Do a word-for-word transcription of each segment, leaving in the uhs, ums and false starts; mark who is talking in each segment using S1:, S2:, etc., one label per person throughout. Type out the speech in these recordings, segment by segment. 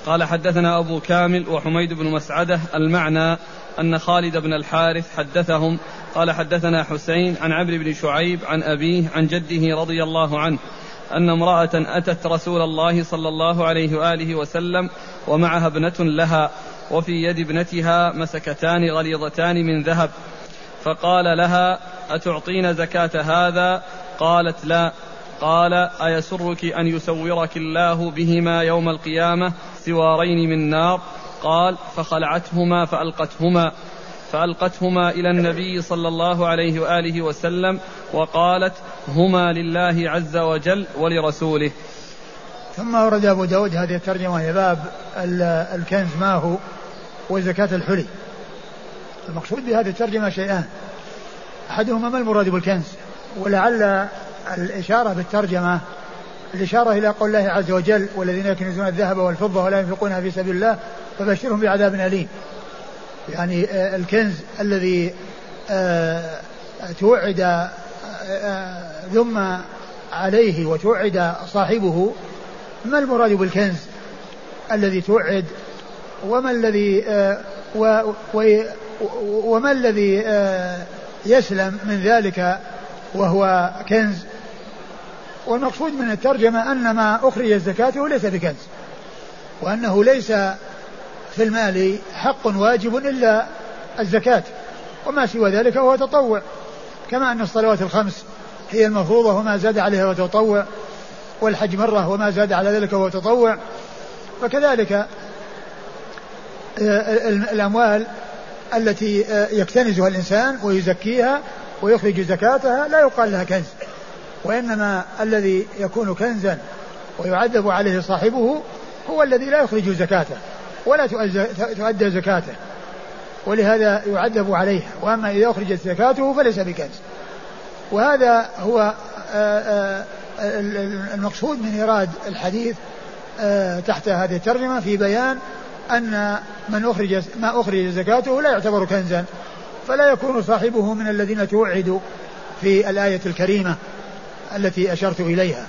S1: قال حدثنا أبو كامل وحميد بن مسعدة المعنى أن خالد بن الحارث حدثهم قال حدثنا حسين عن عمرو بن شعيب عن أبيه عن جده رضي الله عنه أن امرأة أتت رسول الله صلى الله عليه وآله وسلم ومعها ابنة لها وفي يد ابنتها مسكتان غليظتان من ذهب، فقال لها: أتعطين زكاة هذا؟ قالت: لا. قال: أيسرك أن يسورك الله بهما يوم القيامة سوارين من نار؟ قال: فخلعتهما فألقتهما فألقتهما إلى النبي صلى الله عليه وآله وسلم وقالت: هما لله عز وجل ولرسوله.
S2: ثم ورد أبو داود هذه الترجمة هي باب الكنز ما هو وزكاة الحلي. المقصود بهذه الترجمة شيئان: أحدهما ما المراد بالكنز، ولعل الإشارة بالترجمة الإشارة إلى قول الله عز وجل: والذين يكنزون الذهب والفضة ولا ينفقونها في سبيل الله فبشرهم بعذاب أليم. يعني الكنز الذي توعد ذم عليه وتوعد صاحبه، ما المراد بالكنز الذي توعد، وما الذي وما الذي يسلم من ذلك وهو كنز. والمقصود من الترجمة أن ما أخرج زكاته ليس بكنز، وأنه ليس في المال حق واجب إلا الزكاة، وما سوى ذلك هو تطوع، كما أن الصلوات الخمس هي المفروضة وما زاد عليها هو تطوع، والحج مرة وما زاد على ذلك هو تطوع. فكذلك الأموال التي يكتنزها الإنسان ويزكيها ويخرج زكاتها لا يقال لها كنز، وإنما الذي يكون كنزا ويعذب عليه صاحبه هو الذي لا يخرج زكاته ولا تؤدى زكاته، ولهذا يعذب عليها. وأما إذا أخرجت زكاته فليس بكنز. وهذا هو المقصود من إيراد الحديث تحت هذه الترجمة، في بيان أن من أخرج ما أخرج زكاته لا يعتبر كنزا، فلا يكون صاحبه من الذين توعدوا في الآية الكريمة التي أشرت إليها.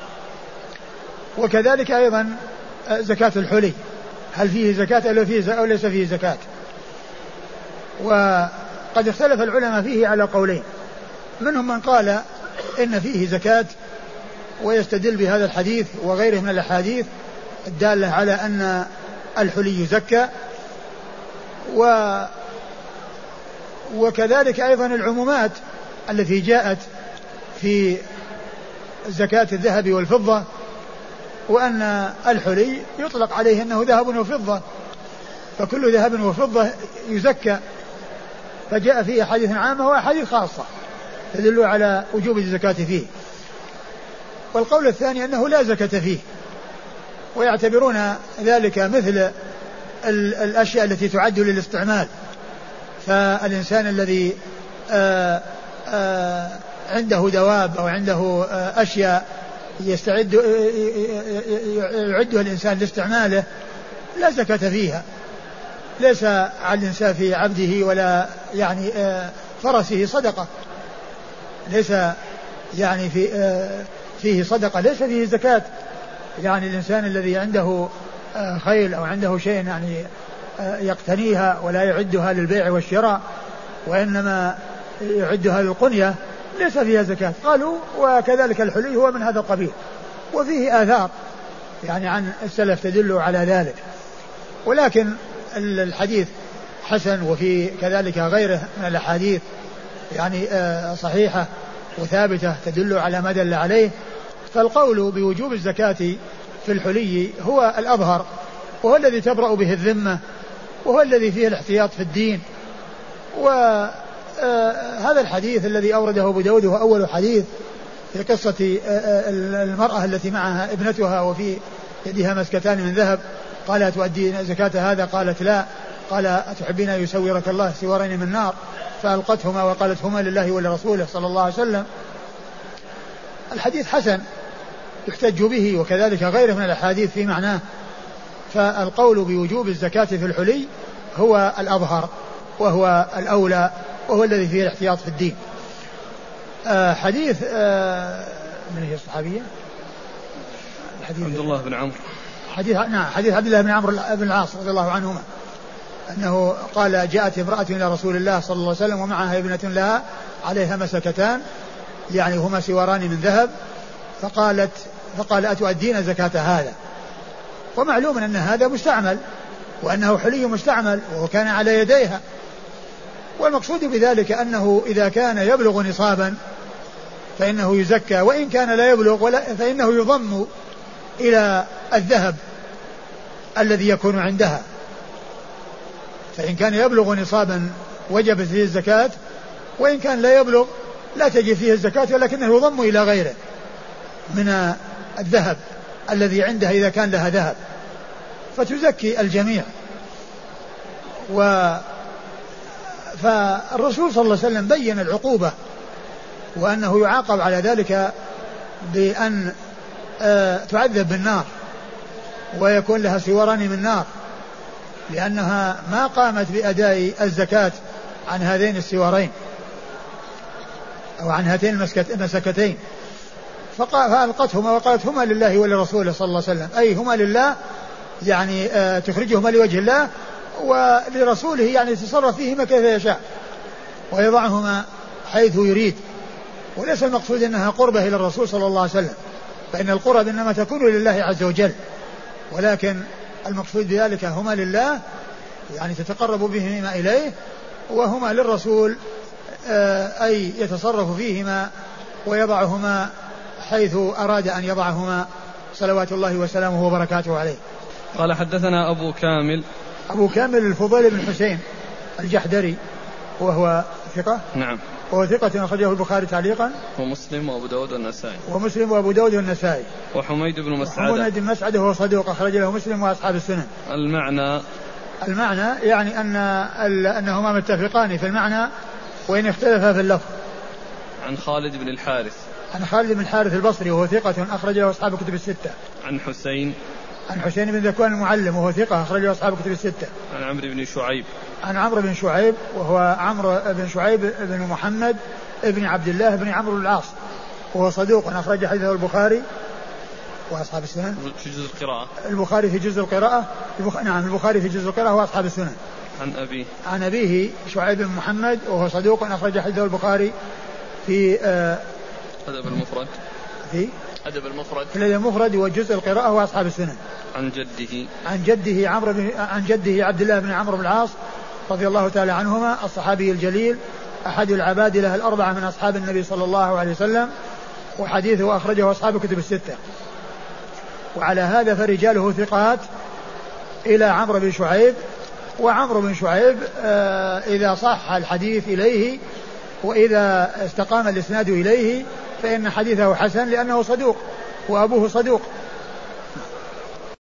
S2: وكذلك أيضا زكاة الحلي، هل فيه زكاة أو ليس فيه زكاة؟ وقد اختلف العلماء فيه على قولين: منهم من قال إن فيه زكاة ويستدل بهذا الحديث وغيره من الأحاديث الدالة على أن الحلي يزكى، و وكذلك أيضا العمومات التي جاءت في زكاة الذهب والفضة، وأن الحلي يطلق عليه أنه ذهب وفضة، فكل ذهب وفضة يزكى، فجاء فيه أحاديث عامة وأحاديث خاصة تدل على وجوب الزكاة فيه. والقول الثاني أنه لا زكاة فيه، ويعتبرون ذلك مثل الأشياء التي تعد للاستعمال، فالإنسان الذي آآ آآ عنده دواب أو عنده أشياء يستعد يعدها الإنسان لاستعماله لا زكاة فيها، ليس على الإنسان في عبده ولا يعني فرسه صدقة، ليس يعني في فيه صدقة، ليس فيه زكاة. يعني الإنسان الذي عنده خيل أو عنده شيء يعني يقتنيها ولا يعدها للبيع والشراء وإنما يعدها للقنية ليس فيها زكاة. قالوا وكذلك الحلي هو من هذا القبيل، وفيه آثار يعني عن السلف تدل على ذلك، ولكن الحديث حسن، وفي كذلك غيره من الأحاديث يعني صحيحة وثابتة تدل على ما دل عليه. فالقول بوجوب الزكاة في الحلي هو الأظهر، وهو الذي تبرأ به الذمة، وهو الذي فيه الاحتياط في الدين. وهذا الحديث الذي أورده أبو داود هو أول حديث في قصة المرأة التي معها ابنتها وفي يدها مسكتان من ذهب، قال تؤدي زكاة هذا؟ قالت لا. قال أتحبين يسورك الله سوارين من نار؟ فألقتهما وقالت هما لله ولرسوله صلى الله عليه وسلم. الحديث حسن يحتج به، وكذلك غيره من الأحاديث في معناه. فالقول بوجوب الزكاة في الحلي هو الأظهر وهو الأولى وهو الذي فيه الاحتياط في الدين. آه حديث آه من هي الصحابية؟
S1: عبد الله بن عمرو
S2: حديث نعم حديث عبد الله بن عمرو بن العاص رضي الله عنهما أنه قال جاءت امرأة إلى رسول الله صلى الله عليه وسلم ومعها ابنة لها عليها مسكتان يعني هما سواران من ذهب فقالت فقال أتؤدين زكاة هذا؟ ومعلوم أن هذا مستعمل وأنه حلي مستعمل وكان على يديها، والمقصود بذلك أنه إذا كان يبلغ نصابا فإنه يزكى، وإن كان لا يبلغ فإنه يضم إلى الذهب الذي يكون عندها، فإن كان يبلغ نصابا وجب فيه الزكاة، وإن كان لا يبلغ لا تجب فيه الزكاة ولكنه يضم إلى غيره من الذهب الذي عندها إذا كان لها ذهب، فتزكي الجميع. و فالرسول صلى الله عليه وسلم بين العقوبة وأنه يعاقب على ذلك بأن تعذب بالنار ويكون لها سواران من نار، لأنها ما قامت بأداء الزكاة عن هذين السوارين أو عن هاتين المسكتين، فألقتهما وقالت هما لله ولرسوله صلى الله عليه وسلم، أي هما لله يعني تخرجهما لوجه الله، ولرسوله يعني يتصرف فيهما كيف يشاء ويضعهما حيث يريد، وليس المقصود أنها قربة إلى الرسول صلى الله عليه وسلم، فإن القرب إنما تكون لله عز وجل، ولكن المقصود بذلك هما لله يعني تتقرب بهما إليه، وهما للرسول أي يتصرف فيهما ويضعهما حيث أراد أن يضعهما صلوات الله وسلامه وبركاته عليه.
S1: قال حدثنا أبو كامل
S2: أبو كامل الفضيل بن حسين الجحدري وهو ثقة
S1: نعم
S2: وهو ثقة أخرجه البخاري تعليقا
S1: ومسلم وأبو داود والنسائي
S2: ومسلم وأبو داود والنسائي
S1: وحميد بن مسعدة
S2: وحميد بن مسعدة وهو صدوق أخرج له مسلم وأصحاب السنن.
S1: المعنى
S2: المعنى يعني أن أنهما متفقان في المعنى وإن اختلفا في اللفظ.
S1: عن خالد بن الحارث
S2: عن خالد بن الحارث البصري وهو ثقة أخرج له أصحاب الكتب الستة.
S1: عن حسين
S2: عن حسين بن ذكوان المعلم وهو ثقة أخرج له أصحاب الكتب الستة.
S1: عن عمرو بن شعيب
S2: عن عمرو بن شعيب وهو عمرو بن شعيب بن محمد ابن عبد الله بن عمرو العاص وهو صدوق أخرج حديثه البخاري وأصحاب السنن
S1: في جزء القراءة.
S2: البخاري في جزء القراءة البخ... نعم البخاري في جزء القراءة وأصحاب السنن.
S1: عن أبيه
S2: عن أبيه شعيب بن محمد وهو صدوق أخرج حديثه البخاري في آه
S1: أدب المفرد
S2: في
S1: أدب المفرد
S2: في الأدب المفرد وجزء القراءة وأصحاب السنن.
S1: عن جده
S2: عن جده عمرو بن عن جده عبد الله بن عمرو بن العاص رضي الله تعالى عنهما الصحابي الجليل أحد العبادلة الأربعة من أصحاب النبي صلى الله عليه وسلم، وحديثه أخرجه أصحاب الكتب الستة. وعلى هذا فرجاله ثقات إلى عمرو بن شعيب، وعمرو بن شعيب آه إذا صح الحديث إليه وإذا استقام الإسناد إليه فإن حديثه حسن لأنه صدوق وأبوه صدوق.